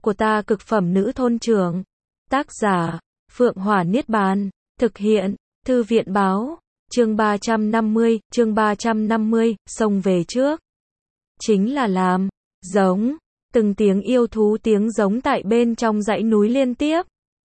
của ta cực phẩm nữ thôn trưởng. Tác giả, Phượng Hỏa Niết Bàn. Thực hiện, Thư viện báo. Chương 350, xông về trước. Chính là làm, giống, từng tiếng yêu thú tiếng giống tại bên trong dãy núi liên tiếp.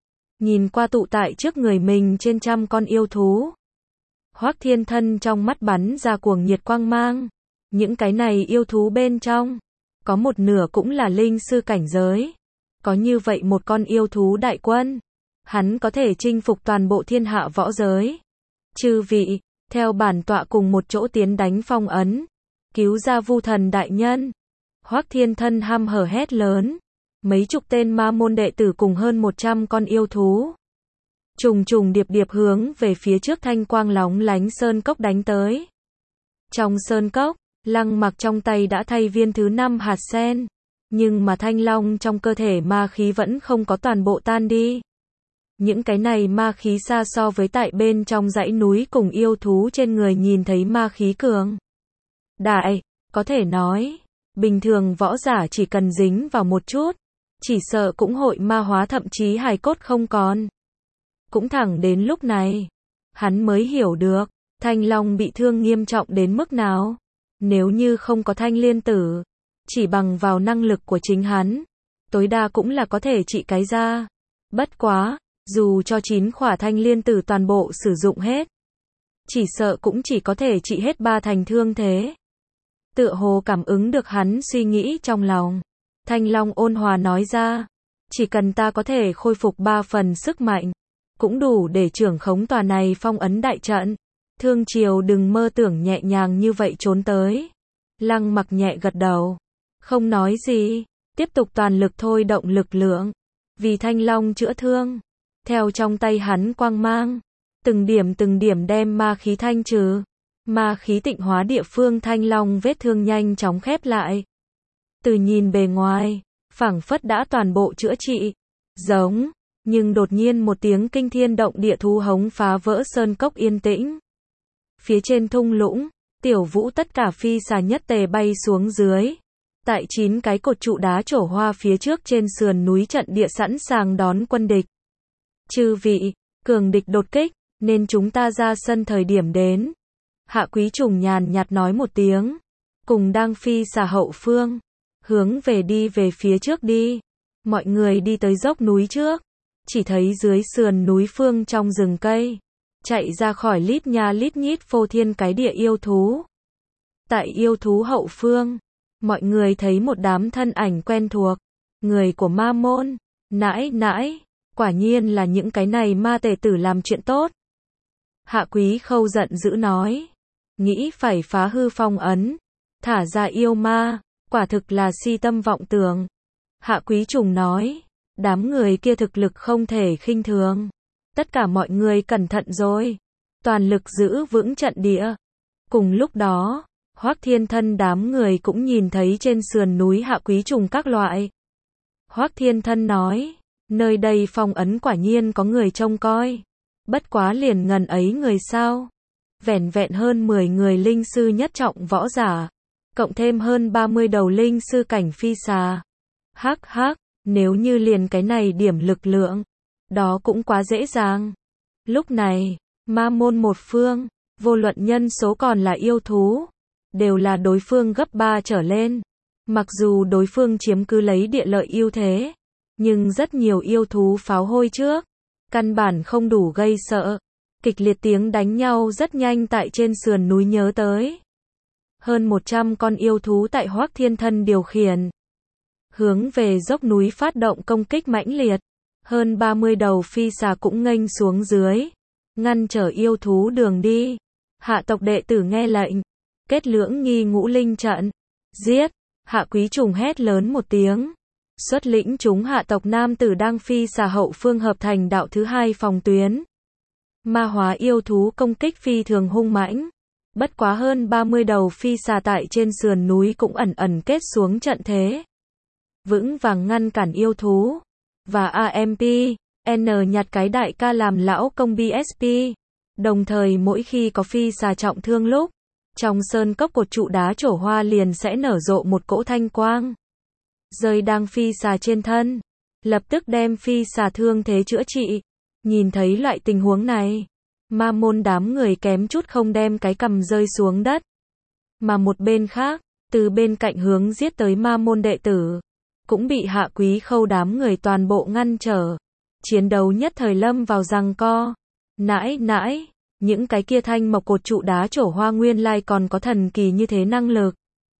Nhìn qua tụ tại trước người mình trên trăm con yêu thú. Hoắc Thiên Thân trong mắt bắn ra cuồng nhiệt quang mang. Những cái này yêu thú bên trong, có một nửa cũng là linh sư cảnh giới. Có như vậy một con yêu thú đại quân, hắn có thể chinh phục toàn bộ thiên hạ võ giới. Chư vị, theo bản tọa cùng một chỗ tiến đánh phong ấn, cứu ra Vu Thần đại nhân. Hoắc Thiên Thân hăm hở hét lớn. Mấy chục tên ma môn đệ tử cùng hơn 100 con yêu thú, trùng trùng điệp điệp hướng về phía trước thanh quang lóng lánh sơn cốc đánh tới. Trong sơn cốc, Lăng Mặc trong tay đã thay viên thứ 5 hạt sen, nhưng mà thanh long trong cơ thể ma khí vẫn không có toàn bộ tan đi. Những cái này ma khí xa so với tại bên trong dãy núi cùng yêu thú trên người nhìn thấy ma khí cường đại, có thể nói, bình thường võ giả chỉ cần dính vào một chút, chỉ sợ cũng hội ma hóa thậm chí hài cốt không còn. Cũng thẳng đến lúc này, hắn mới hiểu được, Thanh Long bị thương nghiêm trọng đến mức nào. Nếu như không có Thanh Liên Tử, chỉ bằng vào năng lực của chính hắn, tối đa cũng là có thể trị cái ra. Bất quá, dù cho 9 khỏa Thanh Liên Tử toàn bộ sử dụng hết, chỉ sợ cũng chỉ có thể trị hết 3 thành thương thế. Tựa hồ cảm ứng được hắn suy nghĩ trong lòng, Thanh Long ôn hòa nói ra, chỉ cần ta có thể khôi phục 3 phần sức mạnh, cũng đủ để trưởng khống tòa này phong ấn đại trận. Thương Triều đừng mơ tưởng nhẹ nhàng như vậy trốn tới. Lăng Mặc nhẹ gật đầu, không nói gì, tiếp tục toàn lực thôi động lực lượng, vì Thanh Long chữa thương. Theo trong tay hắn quang mang, từng điểm đem ma khí thanh trừ. Ma khí tịnh hóa địa phương Thanh Long vết thương nhanh chóng khép lại. Từ nhìn bề ngoài, phảng phất đã toàn bộ chữa trị. Giống, nhưng đột nhiên một tiếng kinh thiên động địa thú hống phá vỡ sơn cốc yên tĩnh. Phía trên thung lũng, Tiểu Vũ tất cả phi xà nhất tề bay xuống dưới. Tại 9 cái cột trụ đá trổ hoa phía trước trên sườn núi trận địa sẵn sàng đón quân địch. Chư vị, cường địch đột kích, nên chúng ta ra sân thời điểm đến. Hạ Quý Trùng nhàn nhạt nói một tiếng, cùng đang phi xà hậu phương, hướng đi về phía trước đi. Mọi người đi tới dốc núi trước, chỉ thấy dưới sườn núi phương trong rừng cây, chạy ra khỏi lít nha lít nhít phô thiên cái địa yêu thú. Tại yêu thú hậu phương, mọi người thấy một đám thân ảnh quen thuộc, người của ma môn. Nãi, quả nhiên là những cái này ma tề tử làm chuyện tốt. Hạ Quý Khâu giận dữ nói, nghĩ phải phá hư phong ấn, thả ra yêu ma, quả thực là si tâm vọng tưởng. Hạ Quý Trùng nói, đám người kia thực lực không thể khinh thường. Tất cả mọi người cẩn thận rồi, toàn lực giữ vững trận địa. Cùng lúc đó, Hoắc Thiên Thân đám người cũng nhìn thấy trên sườn núi Hạ Quý Trùng các loại. Hoắc Thiên Thân nói, nơi đây phong ấn quả nhiên có người trông coi. Bất quá liền ngần ấy người sao? Vẻn vẹn hơn 10 người linh sư nhất trọng võ giả, cộng thêm hơn 30 đầu linh sư cảnh phi xà. Hắc, nếu như liền cái này điểm lực lượng, đó cũng quá dễ dàng. Lúc này, ma môn một phương, vô luận nhân số còn là yêu thú, đều là đối phương gấp 3 trở lên. Mặc dù đối phương chiếm cứ lấy địa lợi ưu thế, nhưng rất nhiều yêu thú pháo hôi trước, căn bản không đủ gây sợ. Kịch liệt tiếng đánh nhau rất nhanh tại trên sườn núi nhớ tới. Hơn 100 con yêu thú tại Hoắc Thiên Thân điều khiển, hướng về dốc núi phát động công kích mãnh liệt. Hơn 30 đầu phi xà cũng nghênh xuống dưới, ngăn trở yêu thú đường đi. Hạ tộc đệ tử nghe lệnh, kết lưỡng nghi ngũ linh trận, giết. Hạ Quý Trùng hét lớn một tiếng, xuất lĩnh chúng hạ tộc nam tử đang phi xà hậu phương hợp thành đạo thứ 2 phòng tuyến. Ma hóa yêu thú công kích phi thường hung mãnh. Bất quá hơn 30 đầu phi xà tại trên sườn núi cũng ẩn kết xuống trận thế, vững vàng ngăn cản yêu thú. Và AMP, nhặt cái đại ca làm lão công BSP. Đồng thời mỗi khi có phi xà trọng thương lúc, trong sơn cốc cột trụ đá trổ hoa liền sẽ nở rộ một cỗ thanh quang, rơi đang phi xà trên thân. lập tức đem phi xà thương thế chữa trị. Nhìn thấy loại tình huống này, ma môn đám người kém chút không đem cái cằm rơi xuống đất. Mà một bên khác, từ bên cạnh hướng giết tới ma môn đệ tử, cũng bị Hạ Quý Khâu đám người toàn bộ ngăn trở. Chiến đấu nhất thời lâm vào giằng co. Nãi, những cái kia thanh mộc cột trụ đá trổ hoa nguyên lai còn có thần kỳ như thế năng lực.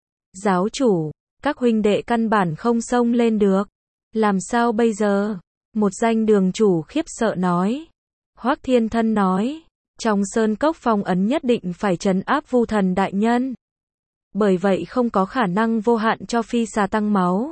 Giáo chủ, các huynh đệ căn bản không xông lên được. Làm sao bây giờ? Một danh đường chủ khiếp sợ nói. Hoắc Thiên Thân nói, trong sơn cốc phong ấn nhất định phải trấn áp Vu Thần đại nhân. Bởi vậy không có khả năng vô hạn cho phi xà tăng máu.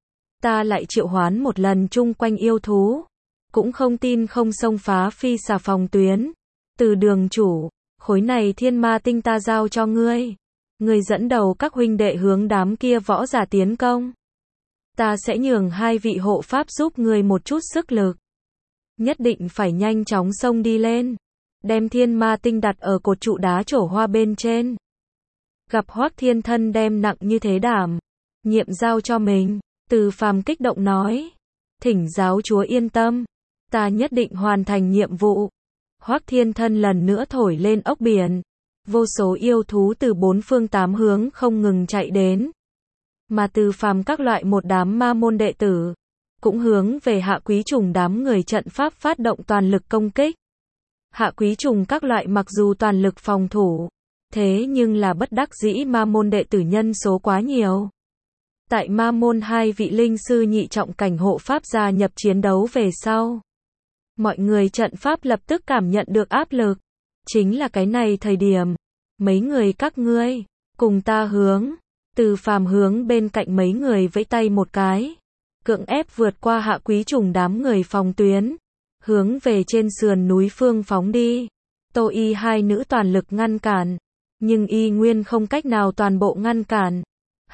Ta lại triệu hoán một lần chung quanh yêu thú, cũng không tin không xông phá phi xà phòng tuyến. Từ đường chủ, khối này thiên ma tinh ta giao cho ngươi. Ngươi dẫn đầu các huynh đệ hướng đám kia võ giả tiến công. Ta sẽ nhường 2 vị hộ pháp giúp ngươi một chút sức lực. Nhất định phải nhanh chóng xông đi lên. Đem thiên ma tinh đặt ở cột trụ đá trổ hoa bên trên. Gặp Hoắc Thiên Thân đem nặng như thế đảm nhiệm giao cho mình, Từ Phàm kích động nói. Thỉnh giáo chúa yên tâm. Ta nhất định hoàn thành nhiệm vụ. Hoắc Thiên Thân lần nữa thổi lên ốc biển. Vô số yêu thú từ 4 phương 8 hướng không ngừng chạy đến. Mà Từ Phàm các loại một đám ma môn đệ tử, cũng hướng về Hạ Quý Trùng đám người trận pháp phát động toàn lực công kích. Hạ Quý Trùng các loại mặc dù toàn lực phòng thủ, thế nhưng là bất đắc dĩ ma môn đệ tử nhân số quá nhiều. Tại ma môn 2 vị linh sư nhị trọng cảnh hộ pháp gia nhập chiến đấu về sau, mọi người trận pháp lập tức cảm nhận được áp lực. Chính là cái này thời điểm, mấy người các ngươi, cùng ta hướng. Từ Phàm hướng bên cạnh mấy người vẫy tay một cái, cưỡng ép vượt qua Hạ Quý Trùng đám người phòng tuyến, hướng về trên sườn núi phương phóng đi. Tô Y 2 nữ toàn lực ngăn cản, nhưng Y Nguyên không cách nào toàn bộ ngăn cản.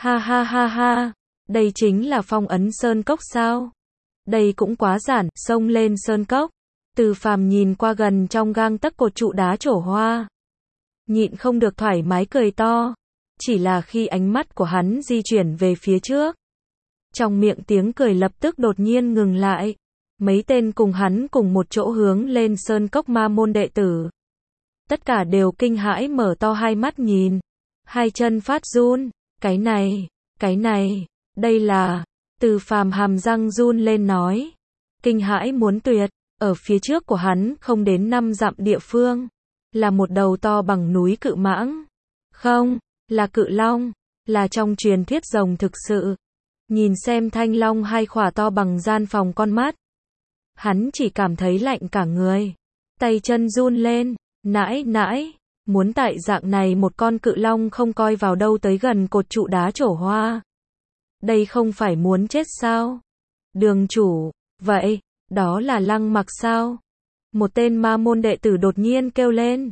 Ha, đây chính là phong ấn sơn cốc sao? Đây cũng quá giản, xông lên sơn cốc. Từ Phàm nhìn qua gần trong gang tấc cột trụ đá trổ hoa, nhịn không được thoải mái cười to. Chỉ là khi ánh mắt của hắn di chuyển về phía trước, trong miệng tiếng cười lập tức đột nhiên ngừng lại. Mấy tên cùng hắn cùng một chỗ hướng lên sơn cốc ma môn đệ tử, tất cả đều kinh hãi mở to hai mắt nhìn, hai chân phát run. Cái này, đây là... Từ Phàm hàm răng run lên nói, kinh hãi muốn tuyệt. Ở phía trước của hắn không đến 5 dặm địa phương, là một đầu to bằng núi cự mãng. Không, là cự long, là trong truyền thuyết rồng thực sự. Nhìn xem thanh long hai khỏa to bằng gian phòng con mắt, hắn chỉ cảm thấy lạnh cả người, tay chân run lên. Nãi, muốn tại dạng này một con cự long không coi vào đâu tới gần cột trụ đá trổ hoa. Đây không phải muốn chết sao? Đường chủ, vậy, đó là Lăng Mặc sao? Một tên ma môn đệ tử đột nhiên kêu lên.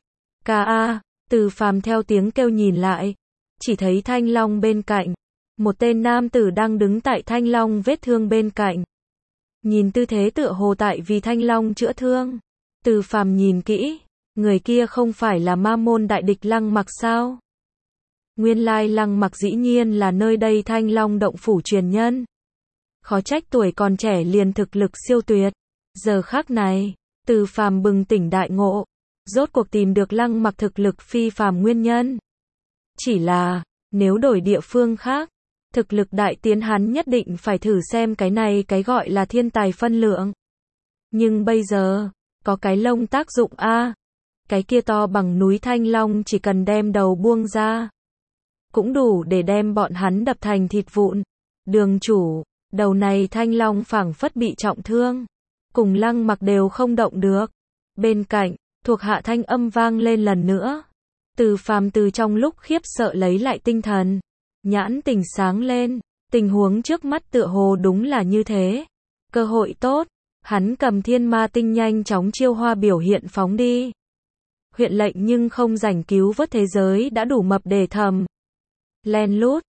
Từ Phàm theo tiếng kêu nhìn lại, chỉ thấy thanh long bên cạnh, một tên nam tử đang đứng tại thanh long vết thương bên cạnh. Nhìn tư thế tựa hồ tại vì thanh long chữa thương. Từ Phàm nhìn kỹ, người kia không phải là ma môn đại địch Lăng Mặc sao? Nguyên lai Lăng Mặc dĩ nhiên là nơi đây thanh long động phủ truyền nhân. Khó trách tuổi còn trẻ liền thực lực siêu tuyệt. Giờ khắc này, Từ Phàm bừng tỉnh đại ngộ, rốt cuộc tìm được Lăng Mặc thực lực phi phàm nguyên nhân. Chỉ là, nếu đổi địa phương khác, thực lực đại tiến hắn nhất định phải thử xem cái này cái gọi là thiên tài phân lượng. Nhưng bây giờ, có cái lông tác dụng a. Cái kia to bằng núi thanh long chỉ cần đem đầu buông ra, cũng đủ để đem bọn hắn đập thành thịt vụn. Đường chủ, đầu này thanh long phảng phất bị trọng thương, cùng Lăng Mặc đều không động được. Bên cạnh, thuộc hạ thanh âm vang lên lần nữa. Từ Phàm từ trong lúc khiếp sợ lấy lại tinh thần, nhãn tình sáng lên, tình huống trước mắt tựa hồ đúng là như thế. Cơ hội tốt, hắn cầm thiên ma tinh nhanh chóng chiêu hoa biểu hiện phóng đi. Huyện lệnh nhưng không rảnh cứu vớt thế giới đã đủ mập để thầm. Len lút,